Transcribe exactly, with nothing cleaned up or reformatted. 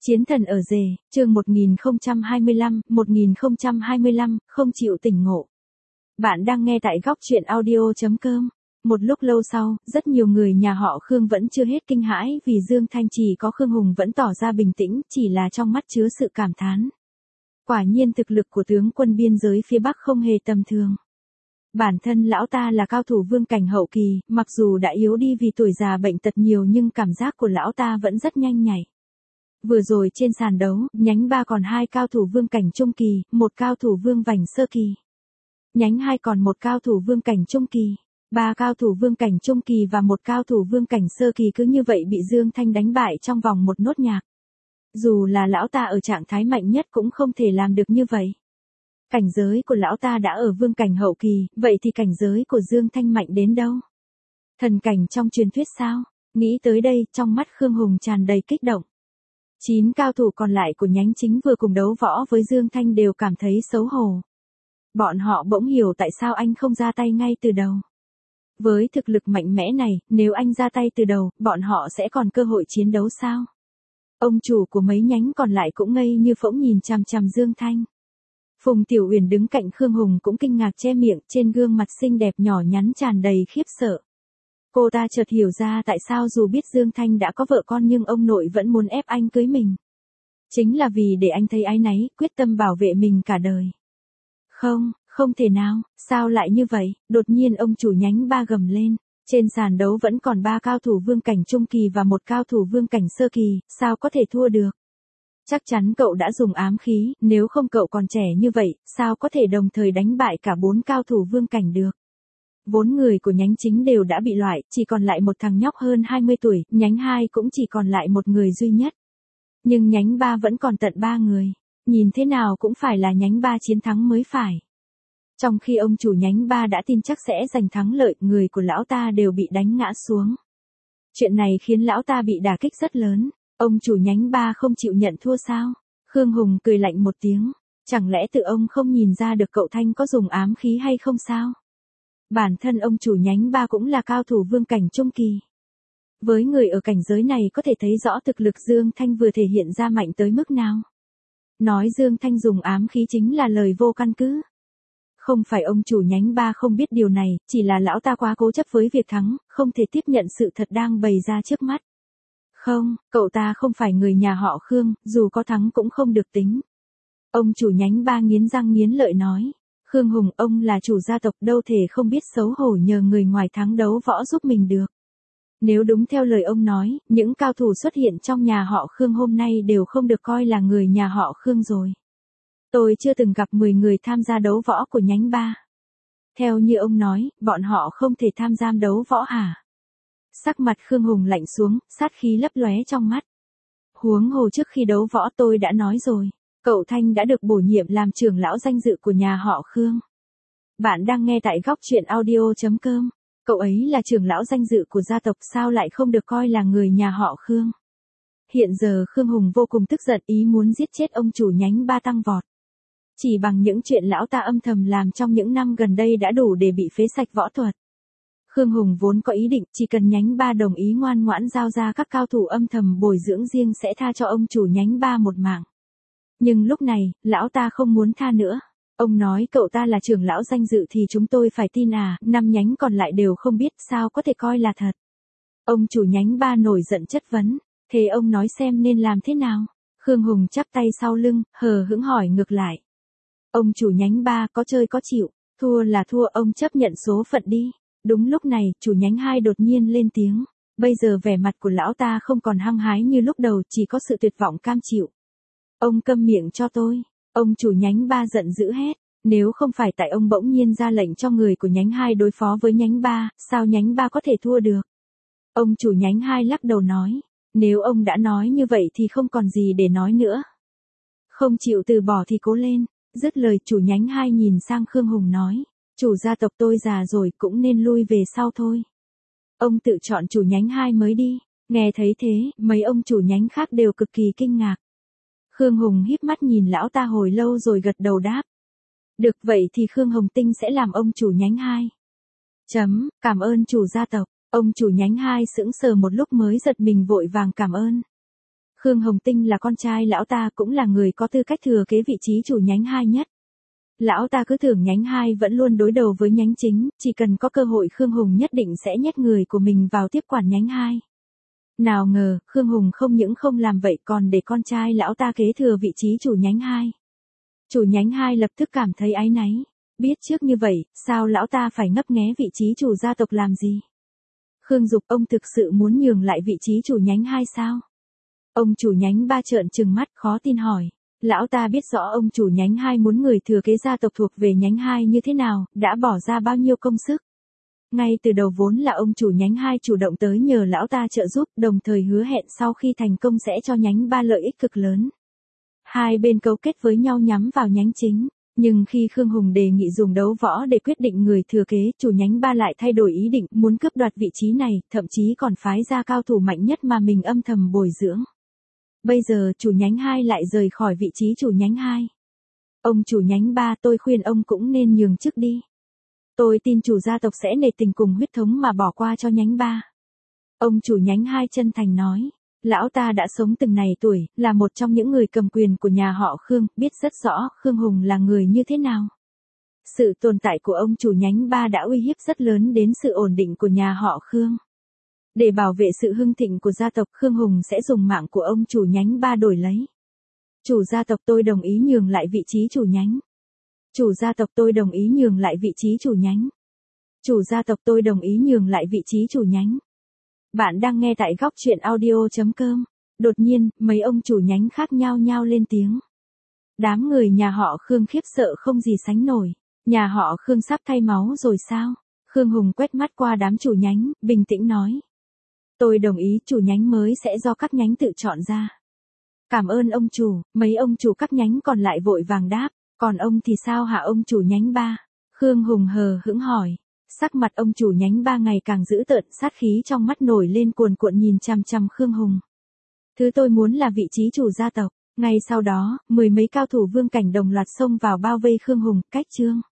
Chiến thần ở rể, chương một nghìn không trăm hai mươi lăm, một nghìn không trăm hai mươi lăm, không chịu tỉnh ngộ. Bạn đang nghe tại góc truyện audio chấm com. Một lúc lâu sau, rất nhiều người nhà họ Khương vẫn chưa hết kinh hãi vì Dương Thanh chỉ có Khương Hùng vẫn tỏ ra bình tĩnh, chỉ là trong mắt chứa sự cảm thán. Quả nhiên thực lực của tướng quân biên giới phía Bắc không hề tầm thường. Bản thân lão ta là cao thủ vương cảnh hậu kỳ, mặc dù đã yếu đi vì tuổi già bệnh tật nhiều nhưng cảm giác của lão ta vẫn rất nhanh nhạy. Vừa rồi trên sàn đấu, nhánh ba còn hai cao thủ vương cảnh trung kỳ, một cao thủ vương vành sơ kỳ. Nhánh hai còn một cao thủ vương cảnh trung kỳ, ba cao thủ vương cảnh trung kỳ và một cao thủ vương cảnh sơ kỳ cứ như vậy bị Dương Thanh đánh bại trong vòng một nốt nhạc. Dù là lão ta ở trạng thái mạnh nhất cũng không thể làm được như vậy. Cảnh giới của lão ta đã ở vương cảnh hậu kỳ, vậy thì cảnh giới của Dương Thanh mạnh đến đâu? Thần cảnh trong truyền thuyết sao? Nghĩ tới đây, trong mắt Khương Hùng tràn đầy kích động. Chín cao thủ còn lại của nhánh chính vừa cùng đấu võ với Dương Thanh đều cảm thấy xấu hổ. Bọn họ bỗng hiểu tại sao anh không ra tay ngay từ đầu. Với thực lực mạnh mẽ này, nếu anh ra tay từ đầu, bọn họ sẽ còn cơ hội chiến đấu sao? Ông chủ của mấy nhánh còn lại cũng ngây như phỗng nhìn chằm chằm Dương Thanh. Phùng Tiểu Uyển đứng cạnh Khương Hùng cũng kinh ngạc che miệng, trên gương mặt xinh đẹp nhỏ nhắn tràn đầy khiếp sợ. Cô ta chợt hiểu ra tại sao dù biết Dương Thanh đã có vợ con nhưng ông nội vẫn muốn ép anh cưới mình. Chính là vì để anh thấy áy náy, quyết tâm bảo vệ mình cả đời. Không, không thể nào, sao lại như vậy? Đột nhiên ông chủ nhánh ba gầm lên. Trên sàn đấu vẫn còn ba cao thủ vương cảnh trung kỳ và một cao thủ vương cảnh sơ kỳ, sao có thể thua được? Chắc chắn cậu đã dùng ám khí, nếu không cậu còn trẻ như vậy, sao có thể đồng thời đánh bại cả bốn cao thủ vương cảnh được? Vốn người của nhánh chính đều đã bị loại, chỉ còn lại một thằng nhóc hơn hai mươi tuổi, nhánh hai cũng chỉ còn lại một người duy nhất. Nhưng nhánh ba vẫn còn tận ba người, nhìn thế nào cũng phải là nhánh ba chiến thắng mới phải. Trong khi ông chủ nhánh ba đã tin chắc sẽ giành thắng lợi, người của lão ta đều bị đánh ngã xuống. Chuyện này khiến lão ta bị đả kích rất lớn, ông chủ nhánh ba không chịu nhận thua sao? Khương Hùng cười lạnh một tiếng, chẳng lẽ tự ông không nhìn ra được cậu Thanh có dùng ám khí hay không sao? Bản thân ông chủ nhánh ba cũng là cao thủ vương cảnh trung kỳ. Với người ở cảnh giới này có thể thấy rõ thực lực Dương Thanh vừa thể hiện ra mạnh tới mức nào. Nói Dương Thanh dùng ám khí chính là lời vô căn cứ. Không phải ông chủ nhánh ba không biết điều này, chỉ là lão ta quá cố chấp với việc thắng, không thể tiếp nhận sự thật đang bày ra trước mắt. Không, cậu ta không phải người nhà họ Khương, dù có thắng cũng không được tính. Ông chủ nhánh ba nghiến răng nghiến lợi nói. Khương Hùng, ông là chủ gia tộc, đâu thể không biết xấu hổ nhờ người ngoài thắng đấu võ giúp mình được. Nếu đúng theo lời ông nói, những cao thủ xuất hiện trong nhà họ Khương hôm nay đều không được coi là người nhà họ Khương rồi. Tôi chưa từng gặp mười người tham gia đấu võ của nhánh ba. Theo như ông nói, bọn họ không thể tham gia đấu võ hả? Sắc mặt Khương Hùng lạnh xuống, sát khí lấp lóe trong mắt. Huống hồ trước khi đấu võ tôi đã nói rồi. Cậu Thanh đã được bổ nhiệm làm trưởng lão danh dự của nhà họ Khương. Bạn đang nghe tại góc truyện audio chấm com. Cậu ấy là trưởng lão danh dự của gia tộc, sao lại không được coi là người nhà họ Khương? Hiện giờ Khương Hùng vô cùng tức giận, ý muốn giết chết ông chủ nhánh ba tăng vọt. Chỉ bằng những chuyện lão ta âm thầm làm trong những năm gần đây đã đủ để bị phế sạch võ thuật. Khương Hùng vốn có ý định chỉ cần nhánh ba đồng ý ngoan ngoãn giao ra các cao thủ âm thầm bồi dưỡng riêng sẽ tha cho ông chủ nhánh ba một mạng. Nhưng lúc này, lão ta không muốn tha nữa. Ông nói cậu ta là trưởng lão danh dự thì chúng tôi phải tin à, năm nhánh còn lại đều không biết, sao có thể coi là thật. Ông chủ nhánh ba nổi giận chất vấn, thế ông nói xem nên làm thế nào? Khương Hùng chắp tay sau lưng, hờ hững hỏi ngược lại. Ông chủ nhánh ba có chơi có chịu, thua là thua, ông chấp nhận số phận đi. Đúng lúc này, chủ nhánh hai đột nhiên lên tiếng. Bây giờ vẻ mặt của lão ta không còn hăng hái như lúc đầu, chỉ có sự tuyệt vọng cam chịu. Ông câm miệng cho tôi. Ông chủ nhánh ba giận dữ hét. Nếu không phải tại ông bỗng nhiên ra lệnh cho người của nhánh hai đối phó với nhánh ba, sao nhánh ba có thể thua được? Ông chủ nhánh hai lắc đầu nói. Nếu ông đã nói như vậy thì không còn gì để nói nữa. Không chịu từ bỏ thì cố lên. Dứt lời chủ nhánh hai nhìn sang Khương Hùng nói. Chủ gia tộc tôi già rồi cũng nên lui về sau thôi. Ông tự chọn chủ nhánh hai mới đi. Nghe thấy thế, mấy ông chủ nhánh khác đều cực kỳ kinh ngạc. Khương Hùng híp mắt nhìn lão ta hồi lâu rồi gật đầu đáp. Được vậy thì Khương Hồng Tinh sẽ làm ông chủ nhánh hai. Chấm, cảm ơn chủ gia tộc. Ông chủ nhánh hai sững sờ một lúc mới giật mình vội vàng cảm ơn. Khương Hồng Tinh là con trai lão ta, cũng là người có tư cách thừa kế vị trí chủ nhánh hai nhất. Lão ta cứ tưởng nhánh hai vẫn luôn đối đầu với nhánh chính, chỉ cần có cơ hội Khương Hùng nhất định sẽ nhét người của mình vào tiếp quản nhánh hai. Nào ngờ, Khương Hùng không những không làm vậy còn để con trai lão ta kế thừa vị trí chủ nhánh hai. Chủ nhánh hai lập tức cảm thấy áy náy. Biết trước như vậy, sao lão ta phải ngấp nghé vị trí chủ gia tộc làm gì? Khương Dục, ông thực sự muốn nhường lại vị trí chủ nhánh hai sao? Ông chủ nhánh ba trợn trừng mắt khó tin hỏi. Lão ta biết rõ ông chủ nhánh hai muốn người thừa kế gia tộc thuộc về nhánh hai như thế nào, đã bỏ ra bao nhiêu công sức. Ngay từ đầu vốn là ông chủ nhánh hai chủ động tới nhờ lão ta trợ giúp, đồng thời hứa hẹn sau khi thành công sẽ cho nhánh ba lợi ích cực lớn. Hai bên cấu kết với nhau nhắm vào nhánh chính. Nhưng khi Khương Hùng đề nghị dùng đấu võ để quyết định người thừa kế, chủ nhánh ba lại thay đổi ý định, muốn cướp đoạt vị trí này, thậm chí còn phái ra cao thủ mạnh nhất mà mình âm thầm bồi dưỡng. Bây giờ chủ nhánh hai lại rời khỏi vị trí chủ nhánh hai. Ông chủ nhánh ba, tôi khuyên ông cũng nên nhường chức đi. Tôi tin chủ gia tộc sẽ nể tình cùng huyết thống mà bỏ qua cho nhánh ba. Ông chủ nhánh hai chân thành nói. Lão ta đã sống từng này tuổi, là một trong những người cầm quyền của nhà họ Khương, biết rất rõ Khương Hùng là người như thế nào. Sự tồn tại của ông chủ nhánh ba đã uy hiếp rất lớn đến sự ổn định của nhà họ Khương. Để bảo vệ sự hưng thịnh của gia tộc, Khương Hùng sẽ dùng mạng của ông chủ nhánh ba đổi lấy. Chủ gia tộc, tôi đồng ý nhường lại vị trí chủ nhánh. Chủ gia tộc, tôi đồng ý nhường lại vị trí chủ nhánh. Chủ gia tộc, tôi đồng ý nhường lại vị trí chủ nhánh. Bạn đang nghe tại góc truyện audio chấm com. Đột nhiên, mấy ông chủ nhánh khác nhao nhao lên tiếng. Đám người nhà họ Khương khiếp sợ không gì sánh nổi. Nhà họ Khương sắp thay máu rồi sao? Khương Hùng quét mắt qua đám chủ nhánh, bình tĩnh nói. Tôi đồng ý, chủ nhánh mới sẽ do các nhánh tự chọn ra. Cảm ơn ông chủ. Mấy ông chủ các nhánh còn lại vội vàng đáp. Còn ông thì sao hả ông chủ nhánh ba? Khương Hùng hờ hững hỏi. Sắc mặt ông chủ nhánh ba ngày càng dữ tợn, sát khí trong mắt nổi lên cuồn cuộn nhìn chằm chằm Khương Hùng. Thứ tôi muốn là vị trí chủ gia tộc. Ngay sau đó, mười mấy cao thủ vương cảnh đồng loạt xông vào bao vây Khương Hùng, cách chương.